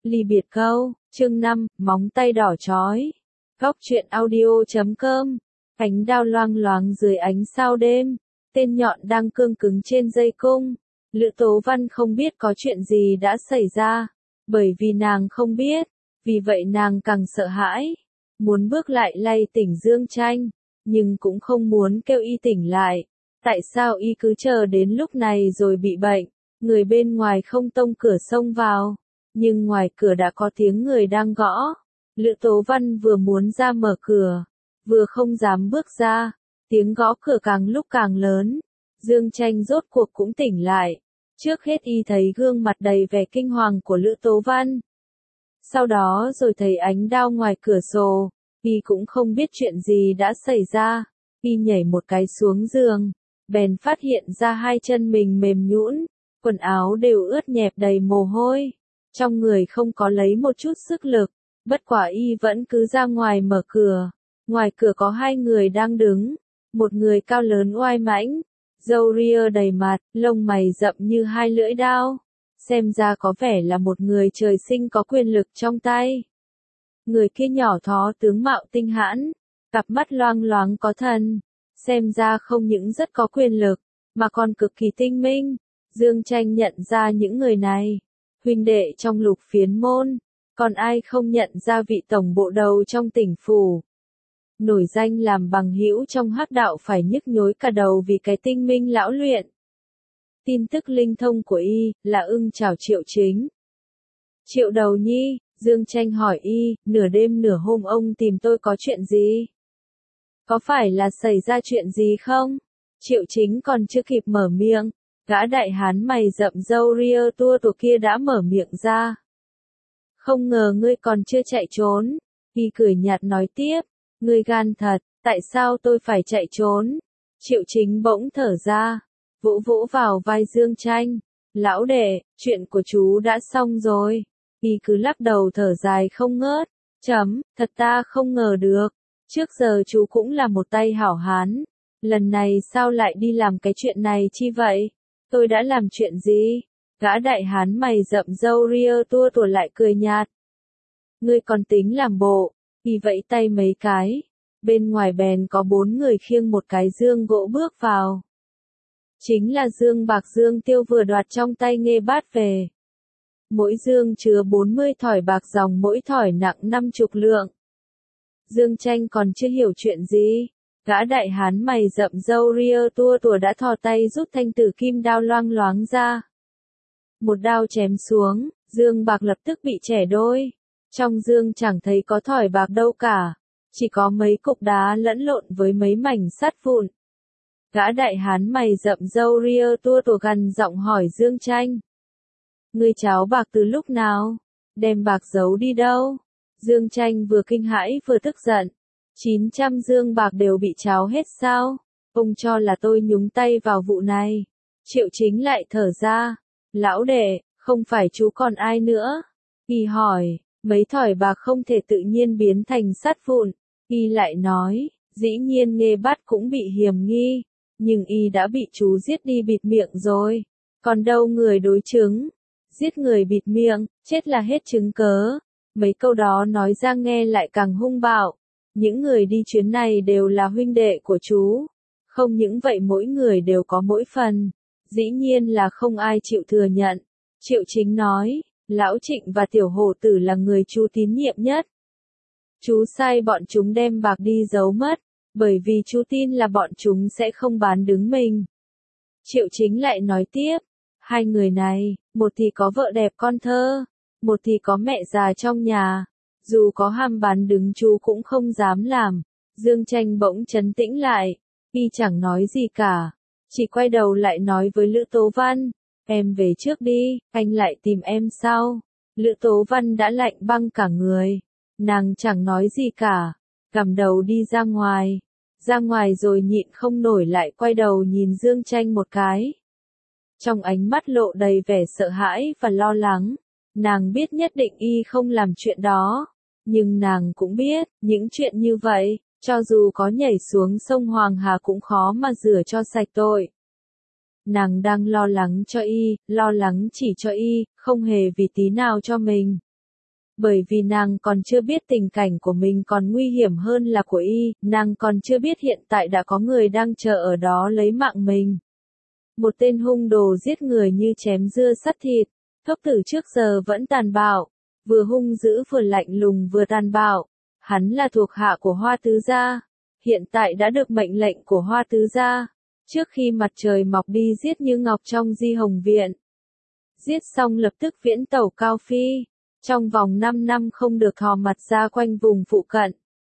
Ly biệt câu, chương 5, móng tay đỏ chói. Góc truyện audio.com. Cánh đao loang loáng dưới ánh sao đêm, tên nhọn đang cương cứng trên dây cung. Lữ Tố Văn không biết có chuyện gì đã xảy ra, bởi vì nàng không biết, vì vậy nàng càng sợ hãi, muốn bước lại lay tỉnh Dương Tranh, nhưng cũng không muốn kêu y tỉnh lại. Tại sao y cứ chờ đến lúc này rồi bị bệnh? Người bên ngoài không tông cửa xông vào, nhưng ngoài cửa đã có tiếng người đang gõ. Lữ Tố Văn vừa muốn ra mở cửa, vừa không dám bước ra, tiếng gõ cửa càng lúc càng lớn. Dương Tranh rốt cuộc cũng tỉnh lại. Trước hết y thấy gương mặt đầy vẻ kinh hoàng của Lữ Tố Văn. Sau đó rồi thấy ánh đao ngoài cửa sổ, y cũng không biết chuyện gì đã xảy ra. Y nhảy một cái xuống giường, bèn phát hiện ra hai chân mình mềm nhũn, quần áo đều ướt nhẹp đầy mồ hôi, trong người không có lấy một chút sức lực. Bất quả y vẫn cứ ra ngoài mở cửa. Ngoài cửa có hai người đang đứng, một người cao lớn oai mãnh, râu ria đầy mặt, lông mày rậm như hai lưỡi dao, xem ra có vẻ là một người trời sinh có quyền lực trong tay. Người kia nhỏ thó tướng mạo tinh hãn, cặp mắt loang loáng có thần, xem ra không những rất có quyền lực, mà còn cực kỳ tinh minh. Dương Tranh nhận ra những người này, huynh đệ trong Lục Phiến môn, còn ai không nhận ra vị tổng bộ đầu trong tỉnh phủ. Nổi danh làm bằng hữu trong hắc đạo phải nhức nhối cả đầu vì cái tinh minh lão luyện. Tin tức linh thông của y là ưng chào Triệu Chính. Triệu đầu nhi, Dương Tranh hỏi y, nửa đêm nửa hôm ông tìm tôi có chuyện gì? Có phải là xảy ra chuyện gì không? Triệu Chính còn chưa kịp mở miệng, gã đại hán mày rậm râu ria tua tủa kia đã mở miệng ra. Không ngờ ngươi còn chưa chạy trốn. Y cười nhạt nói tiếp, ngươi gan thật, tại sao tôi phải chạy trốn? Triệu Chính bỗng thở ra, vỗ vỗ vào vai Dương Tranh. Lão đệ, chuyện của chú đã xong rồi. Y cứ lắc đầu thở dài không ngớt. Thật ta không ngờ được. Trước giờ chú cũng là một tay hảo hán. Lần này sao lại đi làm cái chuyện này chi vậy? Tôi đã làm chuyện gì? Gã đại hán mày rậm râu ria tua tủa lại cười nhạt. Ngươi còn tính làm bộ. Y vẫy tay mấy cái. Bên ngoài bèn có 4 người khiêng một cái dương gỗ bước vào. Chính là dương bạc Dương Tiêu vừa đoạt trong tay Nghê Bát về. Mỗi dương chứa 40 thỏi bạc dòng, mỗi thỏi nặng 50 lượng. Dương Tranh còn chưa hiểu chuyện gì. Gã đại hán mày rậm râu ria tua tủa đã thò tay rút thanh tử kim đao loang loáng ra. Một đao chém xuống, dương bạc lập tức bị chẻ đôi. Trong dương chẳng thấy có thỏi bạc đâu cả, chỉ có mấy cục đá lẫn lộn với mấy mảnh sắt vụn. Gã đại hán mày rậm râu ria tua tủa gằn giọng hỏi Dương Tranh. Ngươi tráo bạc từ lúc nào? Đem bạc giấu đi đâu? Dương Tranh vừa kinh hãi vừa tức giận. 900 dương bạc đều bị tráo hết sao? Ông cho là tôi nhúng tay vào vụ này. Triệu Chính lại thở ra. Lão đệ, không phải chú còn ai nữa? Y hỏi, mấy thỏi bạc không thể tự nhiên biến thành sắt vụn. Y lại nói, dĩ nhiên Nghê Bát cũng bị hiềm nghi, nhưng y đã bị chú giết đi bịt miệng rồi. Còn đâu người đối chứng? Giết người bịt miệng, chết là hết chứng cớ. Mấy câu đó nói ra nghe lại càng hung bạo. Những người đi chuyến này đều là huynh đệ của chú. Không những vậy mỗi người đều có mỗi phần. Dĩ nhiên là không ai chịu thừa nhận. Triệu Chính nói, Lão Trịnh và Tiểu Hổ Tử là người chú tín nhiệm nhất. Chú sai bọn chúng đem bạc đi giấu mất, bởi vì chú tin là bọn chúng sẽ không bán đứng mình. Triệu Chính lại nói tiếp, hai người này, một thì có vợ đẹp con thơ, một thì có mẹ già trong nhà. Dù có ham bán đứng chú cũng không dám làm. Dương Tranh bỗng trấn tĩnh lại. Y chẳng nói gì cả. Chỉ quay đầu lại nói với Lữ Tố Văn. Em về trước đi, anh lại tìm em sau. Lữ Tố Văn đã lạnh băng cả người. Nàng chẳng nói gì cả. Gằm đầu đi ra ngoài. Ra ngoài rồi nhịn không nổi lại quay đầu nhìn Dương Tranh một cái. Trong ánh mắt lộ đầy vẻ sợ hãi và lo lắng. Nàng biết nhất định y không làm chuyện đó. Nhưng nàng cũng biết, những chuyện như vậy, cho dù có nhảy xuống sông Hoàng Hà cũng khó mà rửa cho sạch tội. Nàng đang lo lắng cho y, lo lắng chỉ cho y, không hề vì tí nào cho mình. Bởi vì nàng còn chưa biết tình cảnh của mình còn nguy hiểm hơn là của y, nàng còn chưa biết hiện tại đã có người đang chờ ở đó lấy mạng mình. Một tên hung đồ giết người như chém dưa sắt thịt, Thốc Tử trước giờ vẫn tàn bạo, vừa hung dữ vừa lạnh lùng vừa tàn bạo. Hắn là thuộc hạ của Hoa Tứ Gia, hiện tại đã được mệnh lệnh của Hoa Tứ Gia, trước khi mặt trời mọc đi giết Như Ngọc trong Di Hồng Viện. Giết xong lập tức viễn tẩu Cao Phi, trong vòng 5 năm không được thò mặt ra quanh vùng phụ cận.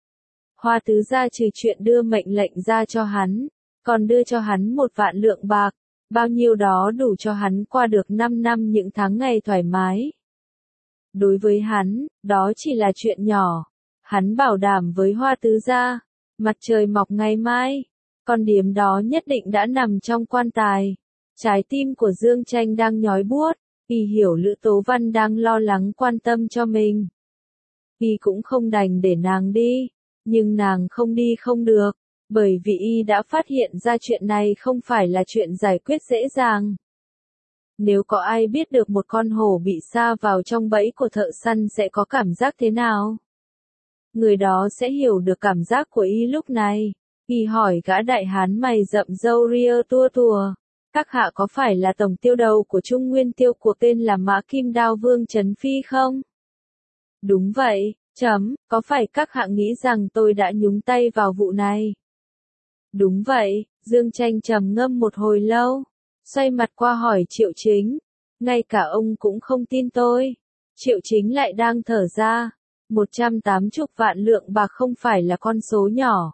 Hoa Tứ Gia trừ chuyện đưa mệnh lệnh ra cho hắn, còn đưa cho hắn 1.000.000 lượng bạc, bao nhiêu đó đủ cho hắn qua được 5 năm những tháng ngày thoải mái. Đối với hắn, đó chỉ là chuyện nhỏ. Hắn bảo đảm với Hoa Tứ Gia, mặt trời mọc ngày mai, con điếm đó nhất định đã nằm trong quan tài. Trái tim của Dương Tranh đang nhói buốt, y hiểu Lữ Tố Văn đang lo lắng quan tâm cho mình. Y cũng không đành để nàng đi, nhưng nàng không đi không được, bởi vì y đã phát hiện ra chuyện này không phải là chuyện giải quyết dễ dàng. Nếu có ai biết được một con hổ bị sa vào trong bẫy của thợ săn sẽ có cảm giác thế nào? Người đó sẽ hiểu được cảm giác của y lúc này. Y hỏi gã đại hán mày rậm râu ria tua tùa. Các hạ có phải là tổng tiêu đầu của Trung Nguyên Tiêu cuộc tên là Mã Kim Đao Vương Trấn Phi không? Đúng vậy, có phải các hạ nghĩ rằng tôi đã nhúng tay vào vụ này? Đúng vậy, Dương Tranh trầm ngâm một hồi lâu, xoay mặt qua hỏi Triệu Chính. Ngay cả ông cũng không tin tôi. Triệu Chính lại đang thở ra. 180 vạn lượng bạc không phải là con số nhỏ.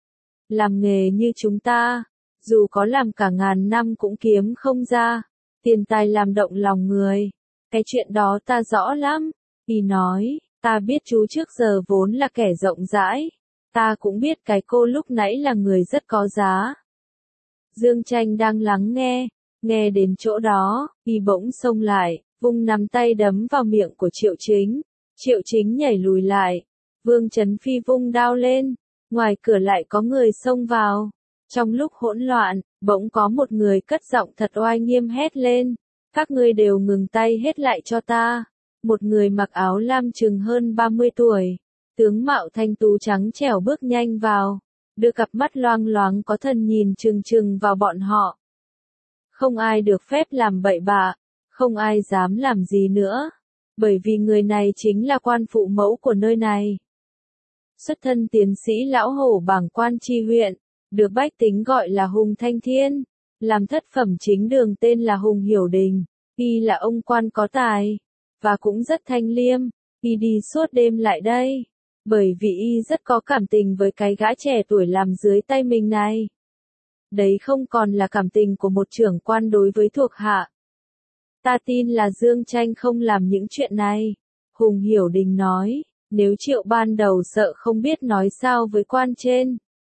Làm nghề như chúng ta, dù có làm cả ngàn năm cũng kiếm không ra. Tiền tài làm động lòng người. Cái chuyện đó ta rõ lắm. Y nói, ta biết chú trước giờ vốn là kẻ rộng rãi. Ta cũng biết cái cô lúc nãy là người rất có giá. Dương Tranh đang lắng nghe đến chỗ đó, y bỗng xông lại, vung nắm tay đấm vào miệng của Triệu Chính. Triệu Chính nhảy lùi lại, Vương Trấn Phi vung đao lên, ngoài cửa lại có người xông vào. Trong lúc hỗn loạn, bỗng có một người cất giọng thật oai nghiêm hét lên, các ngươi đều ngừng tay hết lại cho ta. Một người mặc áo lam chừng hơn 30 tuổi, tướng mạo thanh tú trắng trẻo bước nhanh vào, đưa cặp mắt loang loáng có thần nhìn chừng chừng vào bọn họ. Không ai được phép làm bậy bạ, không ai dám làm gì nữa, bởi vì người này chính là quan phụ mẫu của nơi này. Xuất thân tiến sĩ lão hổ bảng quan tri huyện, được bách tính gọi là Hùng Thanh Thiên, làm thất phẩm chính đường tên là Hùng Hiểu Đình, y là ông quan có tài, và cũng rất thanh liêm, y đi suốt đêm lại đây, bởi vì y rất có cảm tình với cái gã trẻ tuổi làm dưới tay mình này. Đấy không còn là cảm tình của một trưởng quan đối với thuộc hạ. Ta tin là Dương Tranh không làm những chuyện này. Hùng Hiểu Đình nói, nếu Triệu ban đầu sợ không biết nói sao với quan trên.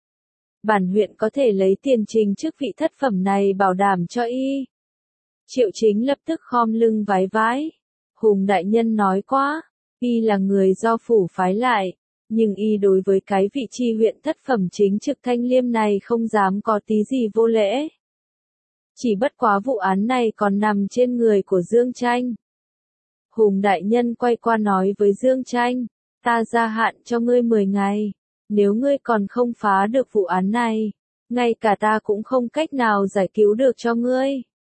Bản huyện có thể lấy tiền trình chức vị thất phẩm này bảo đảm cho y. Triệu Chính lập tức khom lưng vái vái. Hùng đại nhân nói quá, y là người do phủ phái lại, nhưng y đối với cái vị tri huyện thất phẩm chính trực Thanh Liêm này không dám có tí gì vô lễ. Chỉ bất quá vụ án này còn nằm trên người của Dương Tranh. Hùng đại nhân quay qua nói với Dương Tranh, ta gia hạn cho ngươi 10 ngày, nếu ngươi còn không phá được vụ án này, ngay cả ta cũng không cách nào giải cứu được cho ngươi.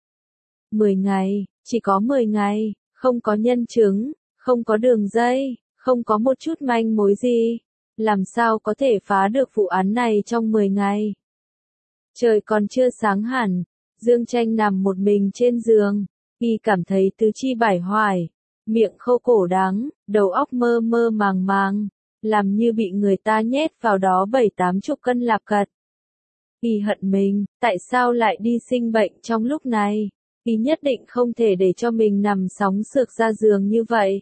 10 ngày, chỉ có 10 ngày, không có nhân chứng, không có đường dây, không có một chút manh mối gì, làm sao có thể phá được vụ án này trong 10 ngày. Trời còn chưa sáng hẳn, Dương Tranh nằm một mình trên giường, y cảm thấy tứ chi bải hoài, miệng khô cổ đắng, đầu óc mơ mơ màng màng, làm như bị người ta nhét vào đó 7-80 cân lạp cật. Y hận mình, tại sao lại đi sinh bệnh trong lúc này, y nhất định không thể để cho mình nằm sóng sược ra giường như vậy.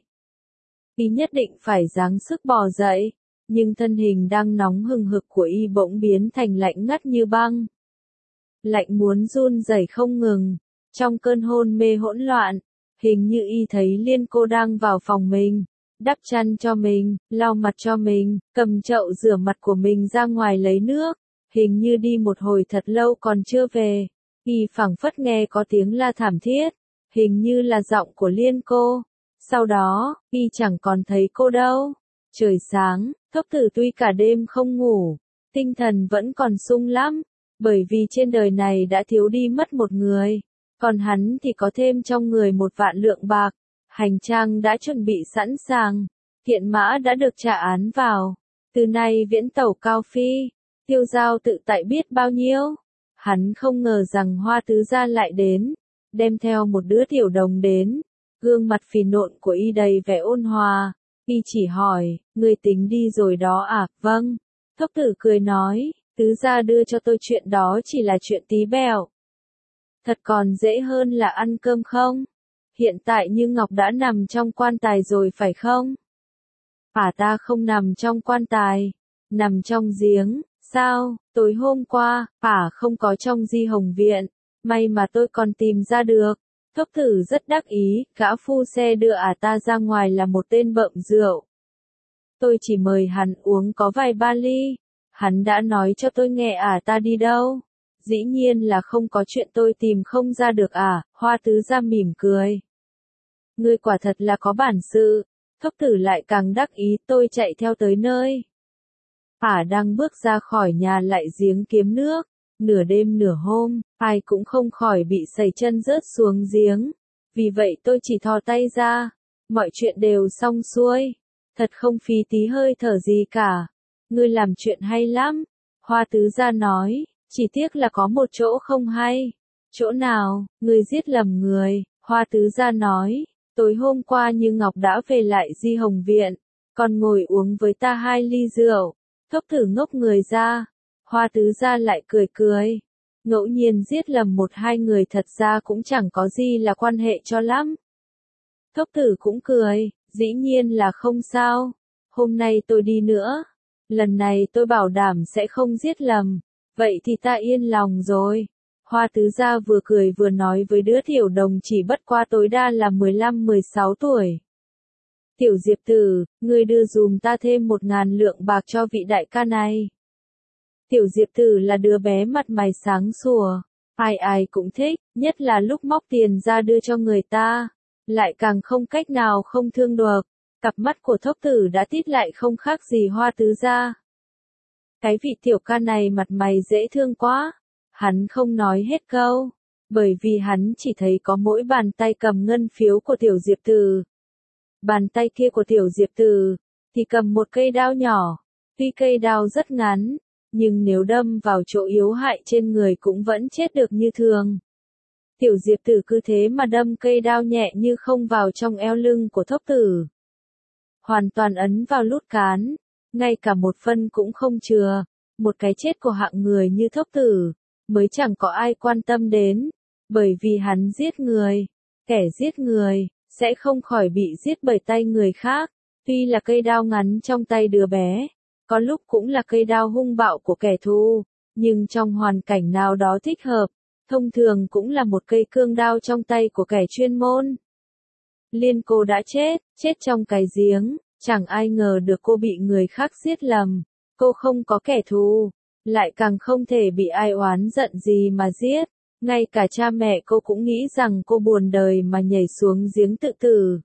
Y nhất định phải giáng sức bò dậy, nhưng thân hình đang nóng hừng hực của y bỗng biến thành lạnh ngắt như băng. Lạnh muốn run rẩy không ngừng, trong cơn hôn mê hỗn loạn, hình như y thấy Liên cô đang vào phòng mình, đắp chăn cho mình, lau mặt cho mình, cầm chậu rửa mặt của mình ra ngoài lấy nước, hình như đi một hồi thật lâu còn chưa về. Y phảng phất nghe có tiếng la thảm thiết, hình như là giọng của Liên cô. Sau đó, y chẳng còn thấy cô đâu. Trời sáng, Thốc Tử tuy cả đêm không ngủ, tinh thần vẫn còn sung lắm, bởi vì trên đời này đã thiếu đi mất một người, còn hắn thì có thêm trong người 1.000.000 lượng bạc. Hành trang đã chuẩn bị sẵn sàng, thiện mã đã được trả án vào, từ nay viễn tẩu cao phi, tiêu giao tự tại biết bao nhiêu. Hắn không ngờ rằng Hoa tứ gia lại đến, đem theo một đứa tiểu đồng đến, gương mặt phì nộn của y đầy vẻ ôn hòa, y chỉ hỏi, người tính đi rồi đó à? Vâng. Thốc Tử cười nói, tứ gia đưa cho tôi chuyện đó chỉ là chuyện tí bẹo. Thật còn dễ hơn là ăn cơm không? Hiện tại Như Ngọc đã nằm trong quan tài rồi phải không? Ta không nằm trong quan tài, nằm trong giếng. Sao, tối hôm qua, không có trong Di Hồng Viện, may mà tôi còn tìm ra được. Thốc Tử rất đắc ý, gã phu xe đưa ta ra ngoài là một tên bợm rượu. Tôi chỉ mời hắn uống có vài ba ly, hắn đã nói cho tôi nghe ta đi đâu. Dĩ nhiên là không có chuyện tôi tìm không ra được Hoa tứ gia mỉm cười. Ngươi quả thật là có bản sự. Thốc Tử lại càng đắc ý, tôi chạy theo tới nơi. Đang bước ra khỏi nhà lại giếng kiếm nước, nửa đêm nửa hôm, ai cũng không khỏi bị sẩy chân rớt xuống giếng. Vì vậy tôi chỉ thò tay ra, mọi chuyện đều xong xuôi, thật không phí tí hơi thở gì cả. Ngươi làm chuyện hay lắm, Hoa tứ gia nói, chỉ tiếc là có một chỗ không hay. Chỗ nào? Ngươi giết lầm người, Hoa tứ gia nói, tối hôm qua Như Ngọc đã về lại Di Hồng Viện, còn ngồi uống với ta 2 ly rượu. Thốc Tử ngốc người ra, Hoa tứ gia lại cười cười. Ngẫu nhiên giết lầm 1-2 người thật ra cũng chẳng có gì là quan hệ cho lắm. Thốc Tử cũng cười, dĩ nhiên là không sao. Hôm nay tôi đi nữa, lần này tôi bảo đảm sẽ không giết lầm, vậy thì ta yên lòng rồi. Hoa tứ gia vừa cười vừa nói với đứa tiểu đồng chỉ bất qua tối đa là 15-16 tuổi. Tiểu Diệp Tử, ngươi đưa dùm ta thêm 1.000 lượng bạc cho vị đại ca này. Tiểu Diệp Tử là đứa bé mặt mày sáng sủa, ai ai cũng thích, nhất là lúc móc tiền ra đưa cho người ta, lại càng không cách nào không thương được. Cặp mắt của Thốc Tử đã tít lại không khác gì Hoa tứ gia. Cái vị tiểu ca này mặt mày dễ thương quá. Hắn không nói hết câu, bởi vì hắn chỉ thấy có mỗi bàn tay cầm ngân phiếu của Tiểu Diệp Tử. Bàn tay kia của Tiểu Diệp Tử thì cầm một cây đao nhỏ, tuy cây đao rất ngắn, nhưng nếu đâm vào chỗ yếu hại trên người cũng vẫn chết được như thường. Tiểu Diệp Tử cứ thế mà đâm cây đao nhẹ như không vào trong eo lưng của Thốc Tử. Hoàn toàn ấn vào lút cán, ngay cả một phân cũng không chừa. Một cái chết của hạng người như Thốc Tử mới chẳng có ai quan tâm đến, bởi vì hắn giết người. Kẻ giết người sẽ không khỏi bị giết bởi tay người khác. Tuy là cây đao ngắn trong tay đứa bé, có lúc cũng là cây đao hung bạo của kẻ thù, nhưng trong hoàn cảnh nào đó thích hợp, thông thường cũng là một cây cương đao trong tay của kẻ chuyên môn. Liên cô đã chết trong cái giếng, chẳng ai ngờ được cô bị người khác giết lầm. Cô không có kẻ thù, lại càng không thể bị ai oán giận gì mà giết. Ngay cả cha mẹ cô cũng nghĩ rằng cô buồn đời mà nhảy xuống giếng tự tử.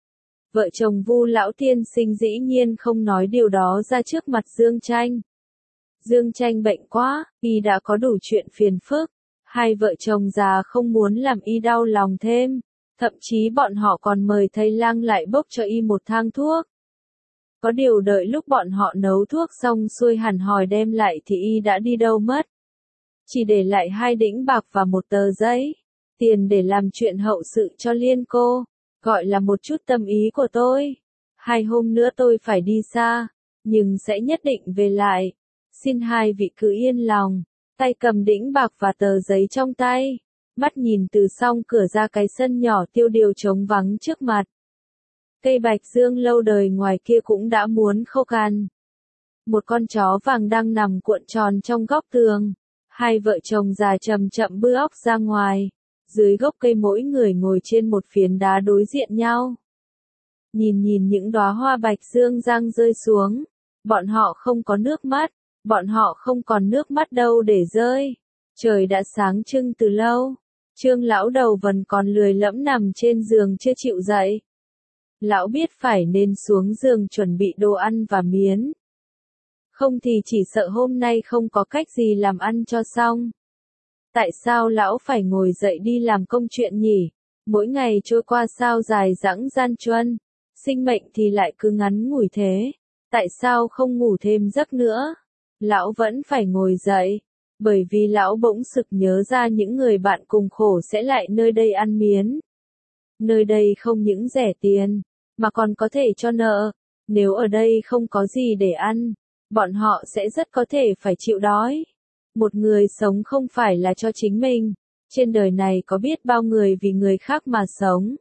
Vợ chồng Vu lão tiên sinh dĩ nhiên không nói điều đó ra trước mặt Dương Tranh. Dương Tranh bệnh quá, y đã có đủ chuyện phiền phức. Hai vợ chồng già không muốn làm y đau lòng thêm. Thậm chí bọn họ còn mời thầy lang lại bốc cho y một thang thuốc. Có điều đợi lúc bọn họ nấu thuốc xong xuôi hẳn hòi đem lại thì y đã đi đâu mất. Chỉ để lại 2 đĩnh bạc và một tờ giấy. Tiền để làm chuyện hậu sự cho Liên cô. Gọi là một chút tâm ý của tôi. 2 hôm nữa tôi phải đi xa, nhưng sẽ nhất định về lại. Xin hai vị cứ yên lòng. Tay cầm đĩnh bạc và tờ giấy trong tay. Mắt nhìn từ song cửa ra cái sân nhỏ tiêu điều trống vắng trước mặt. Cây bạch dương lâu đời ngoài kia cũng đã muốn khô cằn. Một con chó vàng đang nằm cuộn tròn trong góc tường. Hai vợ chồng già chậm chậm bưa óc ra ngoài. Dưới gốc cây mỗi người ngồi trên một phiến đá đối diện nhau. Nhìn những đóa hoa bạch dương giăng rơi xuống. Bọn họ không có nước mắt. Bọn họ không còn nước mắt đâu để rơi. Trời đã sáng trưng từ lâu. Trương lão đầu vẫn còn lười lẫm nằm trên giường chưa chịu dậy. Lão biết phải nên xuống giường chuẩn bị đồ ăn và miến. Không thì chỉ sợ hôm nay không có cách gì làm ăn cho xong. Tại sao lão phải ngồi dậy đi làm công chuyện nhỉ? Mỗi ngày trôi qua sao dài dẳng gian truân, sinh mệnh thì lại cứ ngắn ngủi thế. Tại sao không ngủ thêm giấc nữa? Lão vẫn phải ngồi dậy, bởi vì lão bỗng sực nhớ ra những người bạn cùng khổ sẽ lại nơi đây ăn miến. Nơi đây không những rẻ tiền, mà còn có thể cho nợ. Nếu ở đây không có gì để ăn, bọn họ sẽ rất có thể phải chịu đói. Một người sống không phải là cho chính mình. Trên đời này có biết bao người vì người khác mà sống.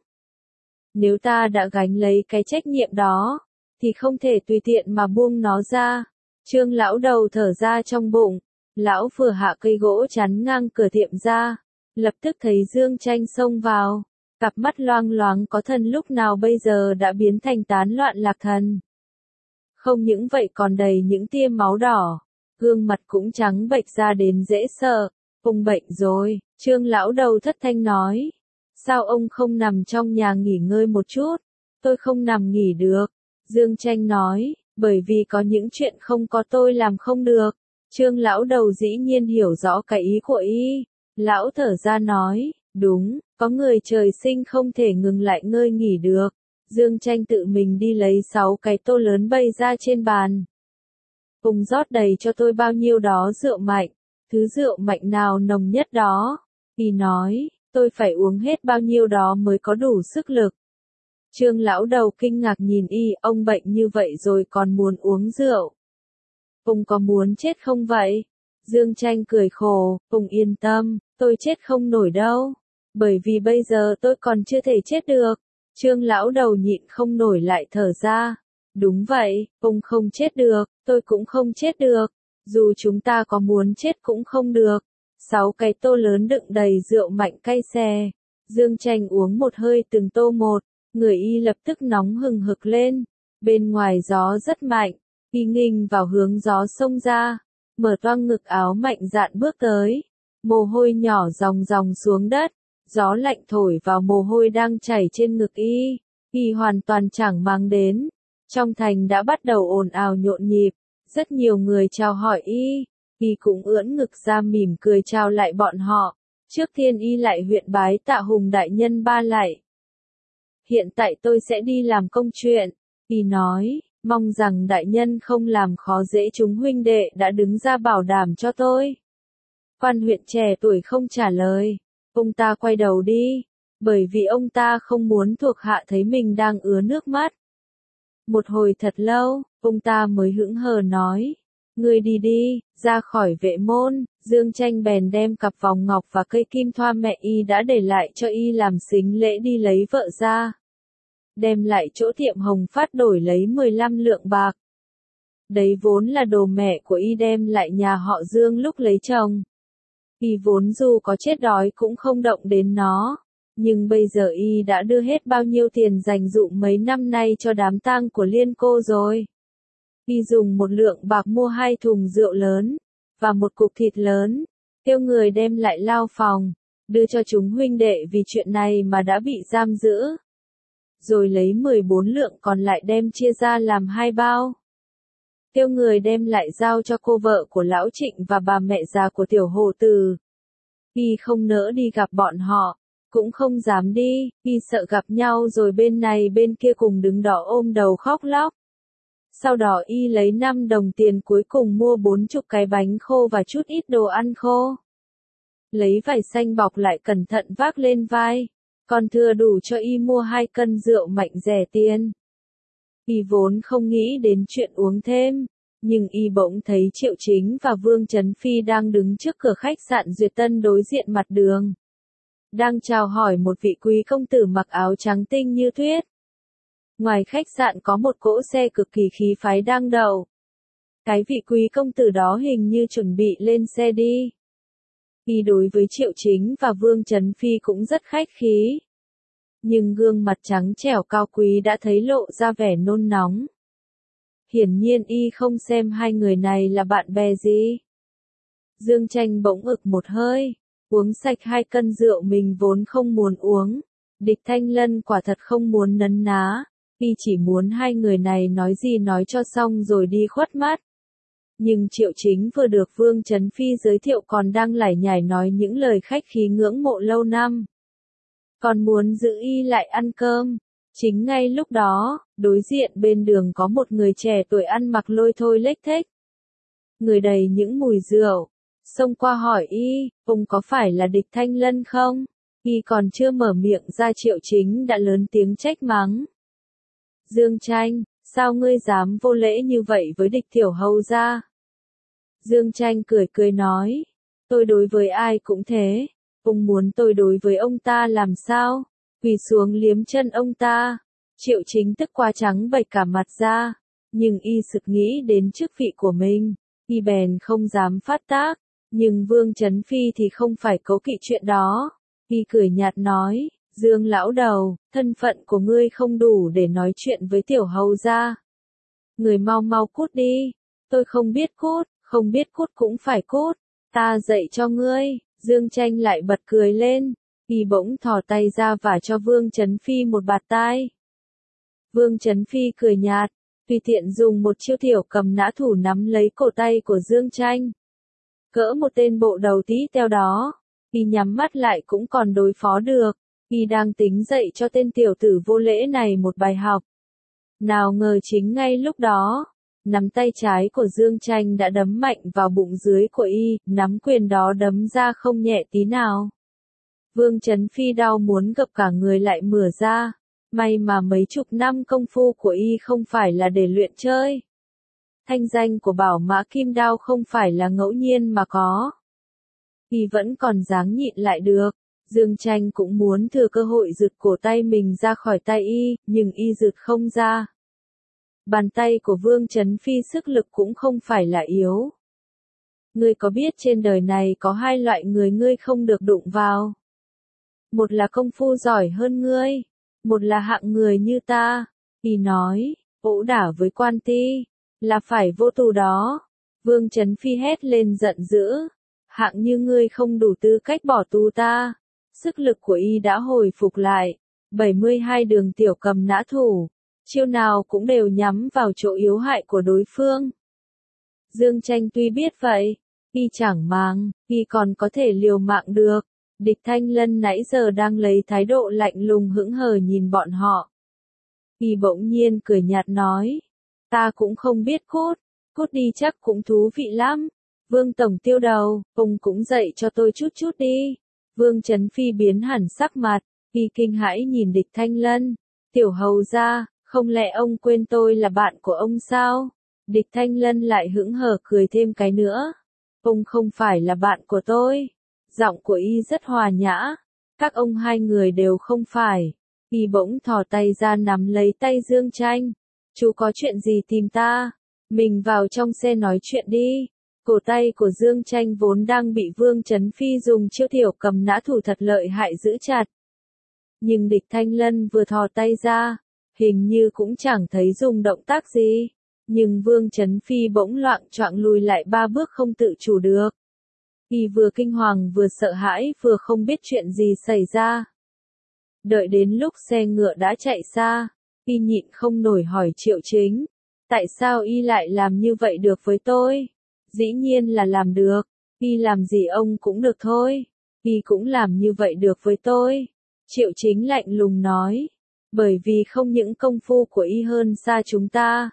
Nếu ta đã gánh lấy cái trách nhiệm đó, thì không thể tùy tiện mà buông nó ra. Trương lão đầu thở ra trong bụng. Lão vừa hạ cây gỗ chắn ngang cửa tiệm ra, lập tức thấy Dương Tranh xông vào. Cặp mắt loang loáng có thần lúc nào bây giờ đã biến thành tán loạn lạc thần. Không những vậy còn đầy những tia máu đỏ, gương mặt cũng trắng bệch ra đến dễ sợ. Ông bệnh rồi, Trương lão đầu thất thanh nói. Sao ông không nằm trong nhà nghỉ ngơi một chút? Tôi không nằm nghỉ được. Dương Tranh nói, bởi vì có những chuyện không có tôi làm không được. Trương lão đầu dĩ nhiên hiểu rõ cái ý của y. Lão thở ra nói, đúng, có người trời sinh không thể ngừng lại ngơi nghỉ được. Dương Tranh tự mình đi lấy 6 cái tô lớn bày ra trên bàn. Ông rót đầy cho tôi bao nhiêu đó rượu mạnh. Thứ rượu mạnh nào nồng nhất đó? Y nói, tôi phải uống hết bao nhiêu đó mới có đủ sức lực. Trương lão đầu kinh ngạc nhìn y, ông bệnh như vậy rồi còn muốn uống rượu. Ông có muốn chết không vậy? Dương Tranh cười khổ, ông yên tâm, tôi chết không nổi đâu. Bởi vì bây giờ tôi còn chưa thể chết được. Trương lão đầu nhịn không nổi lại thở ra. Đúng vậy, ông không chết được, tôi cũng không chết được. Dù chúng ta có muốn chết cũng không được. 6 cái tô lớn đựng đầy rượu mạnh cay xè. Dương Tranh uống một hơi từng tô một, người y lập tức nóng hừng hực lên. Bên ngoài gió rất mạnh, y nghinh vào hướng gió xông ra, mở toang ngực áo mạnh dạn bước tới. Mồ hôi nhỏ ròng ròng xuống đất, gió lạnh thổi vào mồ hôi đang chảy trên ngực y hoàn toàn chẳng mang đến. Trong thành đã bắt đầu ồn ào nhộn nhịp, rất nhiều người chào hỏi y cũng ưỡn ngực ra mỉm cười chào lại bọn họ. Trước tiên y lại huyện bái tạ Hùng đại nhân ba lạy. Hiện tại tôi sẽ đi làm công chuyện, y nói, mong rằng đại nhân không làm khó dễ chúng huynh đệ đã đứng ra bảo đảm cho tôi. Quan huyện trẻ tuổi không trả lời, ông ta quay đầu đi, bởi vì ông ta không muốn thuộc hạ thấy mình đang ứa nước mắt. Một hồi thật lâu, ông ta mới hững hờ nói, ngươi đi đi, ra khỏi vệ môn. Dương Tranh bèn đem cặp vòng ngọc và cây kim thoa mẹ y đã để lại cho y làm sính lễ đi lấy vợ ra. Đem lại chỗ tiệm Hồng Phát đổi lấy 15 lượng bạc. Đấy vốn là đồ mẹ của y đem lại nhà họ Dương lúc lấy chồng. Y vốn dù có chết đói cũng không động đến nó. Nhưng bây giờ y đã đưa hết bao nhiêu tiền dành dụm mấy năm nay cho đám tang của Liên cô rồi. Y dùng 1 lượng bạc mua 2 thùng rượu lớn, và 1 cục thịt lớn, kêu người đem lại lao phòng, đưa cho chúng huynh đệ vì chuyện này mà đã bị giam giữ. Rồi lấy 14 lượng còn lại đem chia ra làm 2 bao. Kêu người đem lại giao cho cô vợ của Lão Trịnh và bà mẹ già của Tiểu Hồ Từ. Y không nỡ đi gặp bọn họ, cũng không dám đi, y sợ gặp nhau rồi bên này bên kia cùng đứng đó ôm đầu khóc lóc. Sau đó y lấy 5 đồng tiền cuối cùng mua 40 cái bánh khô và chút ít đồ ăn khô. Lấy vải xanh bọc lại cẩn thận vác lên vai, còn thừa đủ cho y mua 2 cân rượu mạnh rẻ tiền. Y vốn không nghĩ đến chuyện uống thêm, nhưng y bỗng thấy Triệu Chính và Vương Chấn Phi đang đứng trước cửa khách sạn Duyệt Tân đối diện mặt đường. Đang chào hỏi một vị quý công tử mặc áo trắng tinh như tuyết. Ngoài khách sạn có một cỗ xe cực kỳ khí phái đang đậu. Cái vị quý công tử đó hình như chuẩn bị lên xe đi. Y đối với Triệu Chính và Vương Chấn Phi cũng rất khách khí. Nhưng gương mặt trắng trẻo cao quý đã thấy lộ ra vẻ nôn nóng. Hiển nhiên y không xem hai người này là bạn bè gì. Dương Tranh bỗng ực một hơi, uống sạch 2 cân rượu mình vốn không muốn uống. Địch Thanh Lân quả thật không muốn nấn ná, Y chỉ muốn hai người này nói gì nói cho xong rồi đi khuất mắt. Nhưng Triệu Chính vừa được Vương Chấn Phi giới thiệu còn đang lải nhải nói những lời khách khí ngưỡng mộ lâu năm. Còn muốn giữ Y lại ăn cơm. Chính ngay lúc đó, đối diện bên đường có một người trẻ tuổi ăn mặc lôi thôi lếch thếch. Người đầy những mùi rượu. Xông qua hỏi Y, ông có phải là Địch Thanh Lân không? Y còn chưa mở miệng ra Triệu Chính đã lớn tiếng trách mắng. Dương Tranh, sao ngươi dám vô lễ như vậy với Địch tiểu hầu gia? Dương Tranh cười cười nói, tôi đối với ai cũng thế, ông muốn tôi đối với ông ta làm sao? Quỳ xuống liếm chân ông ta. Triệu Chính tức quá trắng bệch cả mặt ra, nhưng Y sực nghĩ đến chức vị của mình, Y bèn không dám phát tác, nhưng Vương Chấn Phi thì không phải cố kỵ chuyện đó. Y cười nhạt nói, Dương lão đầu, thân phận của ngươi không đủ để nói chuyện với tiểu hầu gia. Người mau mau cút đi, tôi không biết cút, không biết cút cũng phải cút, ta dạy cho ngươi. Dương Tranh lại bật cười lên, Y bỗng thò tay ra vả cho Vương Chấn Phi một bạt tai. Vương Chấn Phi cười nhạt, tùy tiện dùng một chiêu tiểu cầm nã thủ nắm lấy cổ tay của Dương Tranh. Cỡ một tên bộ đầu tí teo đó, Y nhắm mắt lại cũng còn đối phó được, Y đang tính dạy cho tên tiểu tử vô lễ này một bài học. Nào ngờ chính ngay lúc đó, nắm tay trái của Dương Tranh đã đấm mạnh vào bụng dưới của Y, nắm quyền đó đấm ra không nhẹ tí nào. Vương Chấn Phi đau muốn gập cả người lại mửa ra, may mà mấy chục năm công phu của Y không phải là để luyện chơi. Thanh danh của Bảo Mã Kim Đao không phải là ngẫu nhiên mà có. Y vẫn còn dáng nhịn lại được. Dương Tranh cũng muốn thừa cơ hội giật cổ tay mình ra khỏi tay Y, nhưng Y giật không ra. Bàn tay của Vương Chấn Phi sức lực cũng không phải là yếu. Ngươi có biết trên đời này có hai loại người ngươi không được đụng vào? Một là công phu giỏi hơn ngươi, một là hạng người như ta. Y nói, ẩu đả với quan ti, là phải vô tù đó. Vương Chấn Phi hét lên giận dữ, hạng như ngươi không đủ tư cách bỏ tù ta. Sức lực của Y đã hồi phục lại, 72 đường tiểu cầm nã thủ, chiêu nào cũng đều nhắm vào chỗ yếu hại của đối phương. Dương Tranh tuy biết vậy, Y chẳng màng, Y còn có thể liều mạng được. Địch Thanh Lân nãy giờ đang lấy thái độ lạnh lùng hững hờ nhìn bọn họ. Y bỗng nhiên cười nhạt nói, ta cũng không biết cút đi chắc cũng thú vị lắm. Vương Tổng Tiêu đầu, ông cũng dạy cho tôi chút đi. Vương Chấn Phi biến hẳn sắc mặt, Y kinh hãi nhìn Địch Thanh Lân, tiểu hầu gia, không lẽ ông quên tôi là bạn của ông sao? Địch Thanh Lân lại hững hờ cười thêm cái nữa, ông không phải là bạn của tôi. Giọng của Y rất hòa nhã, các ông hai người đều không phải. Y bỗng thò tay ra nắm lấy tay Dương Tranh, chú có chuyện gì tìm ta? Mình vào trong xe nói chuyện đi. Cổ tay của Dương Tranh vốn đang bị Vương Chấn Phi dùng chiêu tiểu cầm nã thủ thật lợi hại giữ chặt. Nhưng Địch Thanh Lân vừa thò tay ra, hình như cũng chẳng thấy dùng động tác gì. Nhưng Vương Chấn Phi bỗng loạng choạng lùi lại 3 bước không tự chủ được. Y vừa kinh hoàng vừa sợ hãi vừa không biết chuyện gì xảy ra. Đợi đến lúc xe ngựa đã chạy xa, Y nhịn không nổi hỏi Triệu Chính, tại sao Y lại làm như vậy được với tôi? Dĩ nhiên là làm được, Y làm gì ông cũng được thôi, Y cũng làm như vậy được với tôi. Triệu Chính lạnh lùng nói, bởi vì không những công phu của Y hơn xa chúng ta,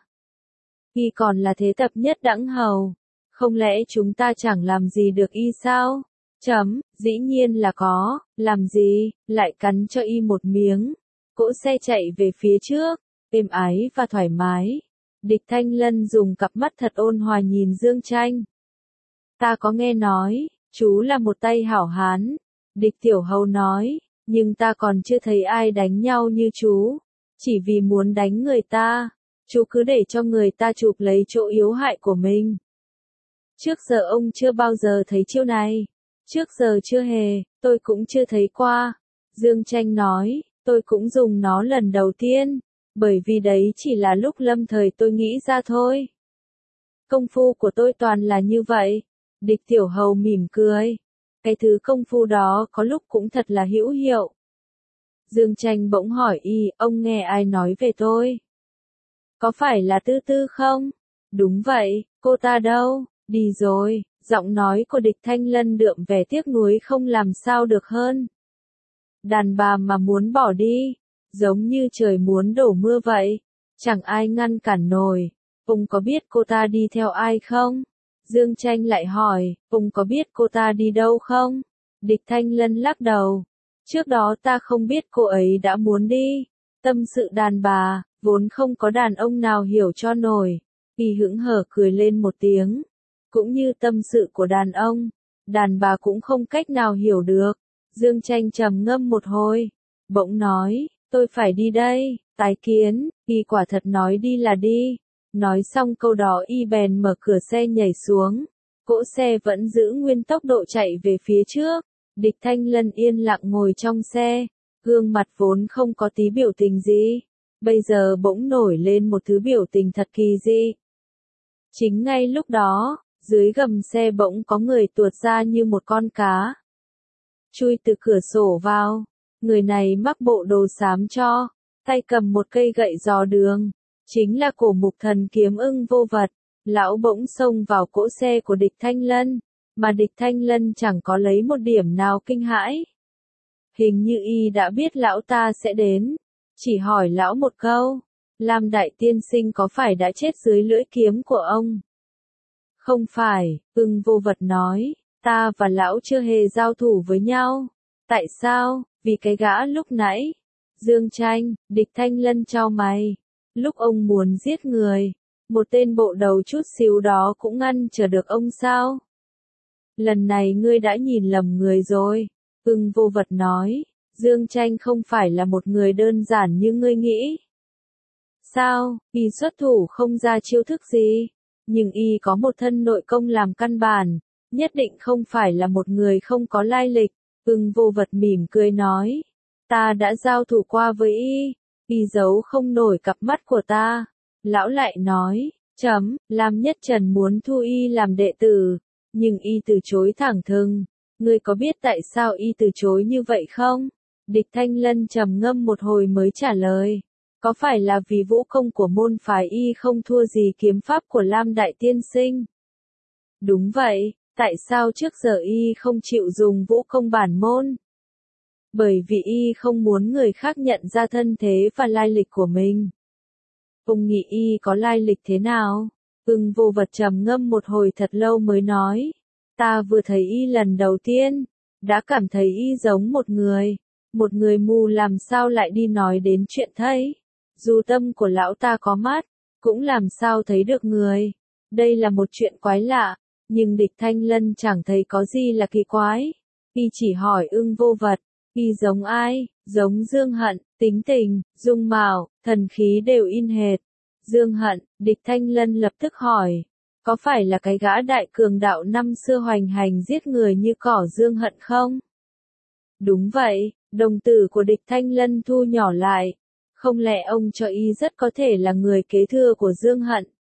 Y còn là thế tập nhất đẳng hầu. Không lẽ chúng ta chẳng làm gì được Y sao? Dĩ nhiên là có, làm gì, lại cắn cho Y một miếng. Cỗ xe chạy về phía trước, êm ái và thoải mái. Địch Thanh Lân dùng cặp mắt thật ôn hòa nhìn Dương Tranh. Ta có nghe nói, chú là một tay hảo hán. Địch Tiểu Hầu nói, nhưng ta còn chưa thấy ai đánh nhau như chú. Chỉ vì muốn đánh người ta, chú cứ để cho người ta chụp lấy chỗ yếu hại của mình. Trước giờ ông chưa bao giờ thấy chiêu này. Trước giờ chưa hề, tôi cũng chưa thấy qua. Dương Tranh nói, tôi cũng dùng nó lần đầu tiên. Bởi vì đấy chỉ là lúc lâm thời tôi nghĩ ra thôi. Công phu của tôi toàn là như vậy. Địch Tiểu Hầu mỉm cười. Cái thứ công phu đó có lúc cũng thật là hữu hiệu. Dương Tranh bỗng hỏi y, ông nghe ai nói về tôi? Có phải là Tư Tư không? Đúng vậy, cô ta đâu? Đi rồi, giọng nói của Địch Thanh Lân đượm vẻ tiếc nuối không làm sao được hơn. Đàn bà mà muốn bỏ đi, giống như trời muốn đổ mưa vậy, chẳng ai ngăn cản nổi. Ông có biết cô ta đi theo ai không? Dương Tranh lại hỏi, ông có biết cô ta đi đâu không? Địch Thanh Lân lắc đầu. Trước đó ta không biết cô ấy đã muốn đi. Tâm sự đàn bà, vốn không có đàn ông nào hiểu cho nổi. Y hững hờ cười lên một tiếng. Cũng như tâm sự của đàn ông, đàn bà cũng không cách nào hiểu được. Dương Tranh trầm ngâm một hồi, bỗng nói, tôi phải đi đây, tái kiến. Y quả thật nói đi là đi. Nói xong câu đó y bèn mở cửa xe nhảy xuống. Cỗ xe vẫn giữ nguyên tốc độ chạy về phía trước. Địch Thanh Lân yên lặng ngồi trong xe, gương mặt vốn không có tí biểu tình gì, bây giờ bỗng nổi lên một thứ biểu tình thật kỳ dị. Chính ngay lúc đó, dưới gầm xe bỗng có người tuột ra như một con cá, chui từ cửa sổ vào. Người này mặc bộ đồ xám cho, tay cầm một cây gậy dò đường, chính là Cổ Mục Thần Kiếm Ưng Vô Vật. Lão bỗng xông vào cỗ xe của Địch Thanh Lân, mà Địch Thanh Lân chẳng có lấy một điểm nào kinh hãi. Hình như y đã biết lão ta sẽ đến, chỉ hỏi lão một câu, Lam Đại Tiên Sinh có phải đã chết dưới lưỡi kiếm của ông? Không phải, Ưng Vô Vật nói, ta và lão chưa hề giao thủ với nhau. Tại sao? Vì cái gã lúc nãy. Dương Tranh, Địch Thanh Lân chau mày. Lúc ông muốn giết người, một tên bộ đầu chút xíu đó cũng ngăn trở được ông sao? Lần này ngươi đã nhìn lầm người rồi. Ưng Vô Vật nói, Dương Tranh không phải là một người đơn giản như ngươi nghĩ. Sao? Y xuất thủ không ra chiêu thức gì, nhưng y có một thân nội công làm căn bản, nhất định không phải là một người không có lai lịch. Ưng Vô Vật mỉm cười nói, ta đã giao thủ qua với y giấu không nổi cặp mắt của ta. Lão lại nói, Lam Nhất Trần muốn thu y làm đệ tử, nhưng y từ chối thẳng thừng. Ngươi có biết tại sao y từ chối như vậy không? Địch Thanh Lân trầm ngâm một hồi mới trả lời. Có phải là vì vũ công của môn phái y không thua gì kiếm pháp của Lam Đại Tiên Sinh? Đúng vậy, tại sao trước giờ y không chịu dùng vũ công bản môn? Bởi vì y không muốn người khác nhận ra thân thế và lai lịch của mình. Ông nghĩ y có lai lịch thế nào? Ưng Vô Vật trầm ngâm một hồi thật lâu mới nói. Ta vừa thấy y lần đầu tiên, đã cảm thấy y giống một người mù làm sao lại đi nói đến chuyện thấy. Dù tâm của lão ta có mắt, cũng làm sao thấy được người. Đây là một chuyện quái lạ, nhưng Địch Thanh Lân chẳng thấy có gì là kỳ quái. Y chỉ hỏi Ưng Vô Vật, y giống ai? Giống Dương Hận, tính tình, dung mạo, thần khí đều in hệt. Dương Hận, Địch Thanh Lân lập tức hỏi, có phải là cái gã đại cường đạo năm xưa hoành hành giết người như cỏ Dương Hận không? Đúng vậy, đồng tử của Địch Thanh Lân thu nhỏ lại. Không lẽ ông cho y rất có thể là người kế thừa của Dương Hận?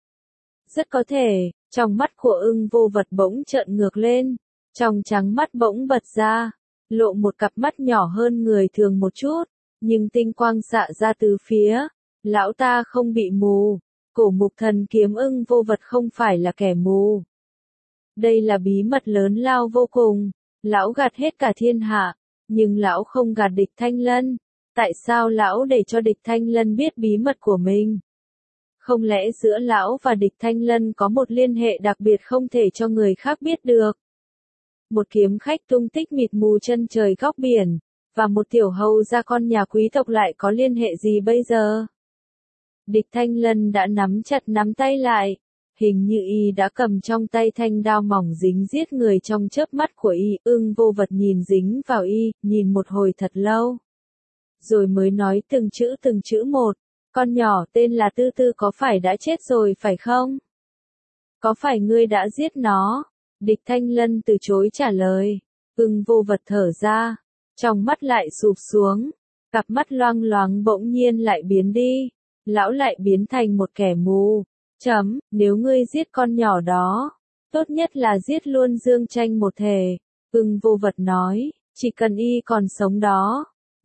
Rất có thể. Trong mắt của Ưng Vô Vật bỗng trợn ngược lên, trong trắng mắt bỗng bật ra, lộ một cặp mắt nhỏ hơn người thường một chút, nhưng tinh quang xạ ra từ phía. Lão ta không bị mù. Cổ Mục Thần Kiếm Ưng Vô Vật không phải là kẻ mù. Đây là bí mật lớn lao vô cùng. Lão gạt hết cả thiên hạ, nhưng lão không gạt Địch Thanh Lân. Tại sao lão để cho Địch Thanh Lân biết bí mật của mình? Không lẽ giữa lão và Địch Thanh Lân có một liên hệ đặc biệt không thể cho người khác biết được? Một kiếm khách tung tích mịt mù chân trời góc biển, và một tiểu hầu gia con nhà quý tộc lại có liên hệ gì bây giờ? Địch Thanh Lân đã nắm chặt nắm tay lại, hình như y đã cầm trong tay thanh đao mỏng dính giết người trong chớp mắt của y. Ưng Vô Vật nhìn dính vào y, nhìn một hồi thật lâu, rồi mới nói từng chữ một. Con nhỏ tên là Tư Tư có phải đã chết rồi phải không? Có phải ngươi đã giết nó? Địch Thanh Lân từ chối trả lời. Ưng Vô Vật thở ra, trong mắt lại sụp xuống, cặp mắt loang loáng bỗng nhiên lại biến đi. Lão lại biến thành một kẻ mù. Nếu ngươi giết con nhỏ đó, tốt nhất là giết luôn Dương Tranh một thể. Ưng Vô Vật nói, chỉ cần y còn sống đó,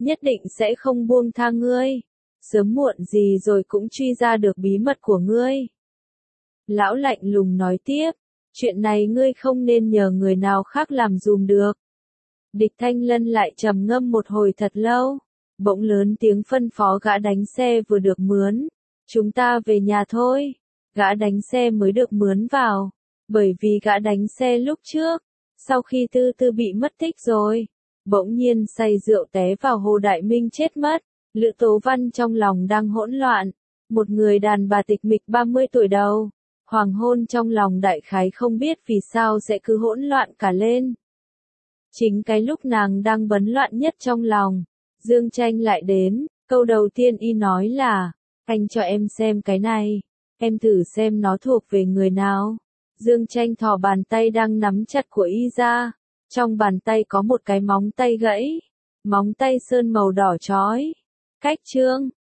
nhất định sẽ không buông tha ngươi. Sớm muộn gì rồi cũng truy ra được bí mật của ngươi. Lão lạnh lùng nói tiếp, chuyện này ngươi không nên nhờ người nào khác làm dùm được. Địch Thanh Lân lại trầm ngâm một hồi thật lâu, bỗng lớn tiếng phân phó gã đánh xe vừa được mướn. Chúng ta về nhà thôi. Gã đánh xe mới được mướn vào, bởi vì gã đánh xe lúc trước, sau khi Tư Tư bị mất tích rồi, bỗng nhiên say rượu té vào Hồ Đại Minh chết mất. Lữ Tố Văn trong lòng đang hỗn loạn, một người đàn bà tịch mịch 30 tuổi đầu, hoàng hôn trong lòng đại khái không biết vì sao sẽ cứ hỗn loạn cả lên. Chính cái lúc nàng đang bấn loạn nhất trong lòng, Dương Tranh lại đến, câu đầu tiên y nói là, anh cho em xem cái này, em thử xem nó thuộc về người nào. Dương Tranh thò bàn tay đang nắm chặt của y ra, trong bàn tay có một cái móng tay gãy, móng tay sơn màu đỏ chói. Cách chương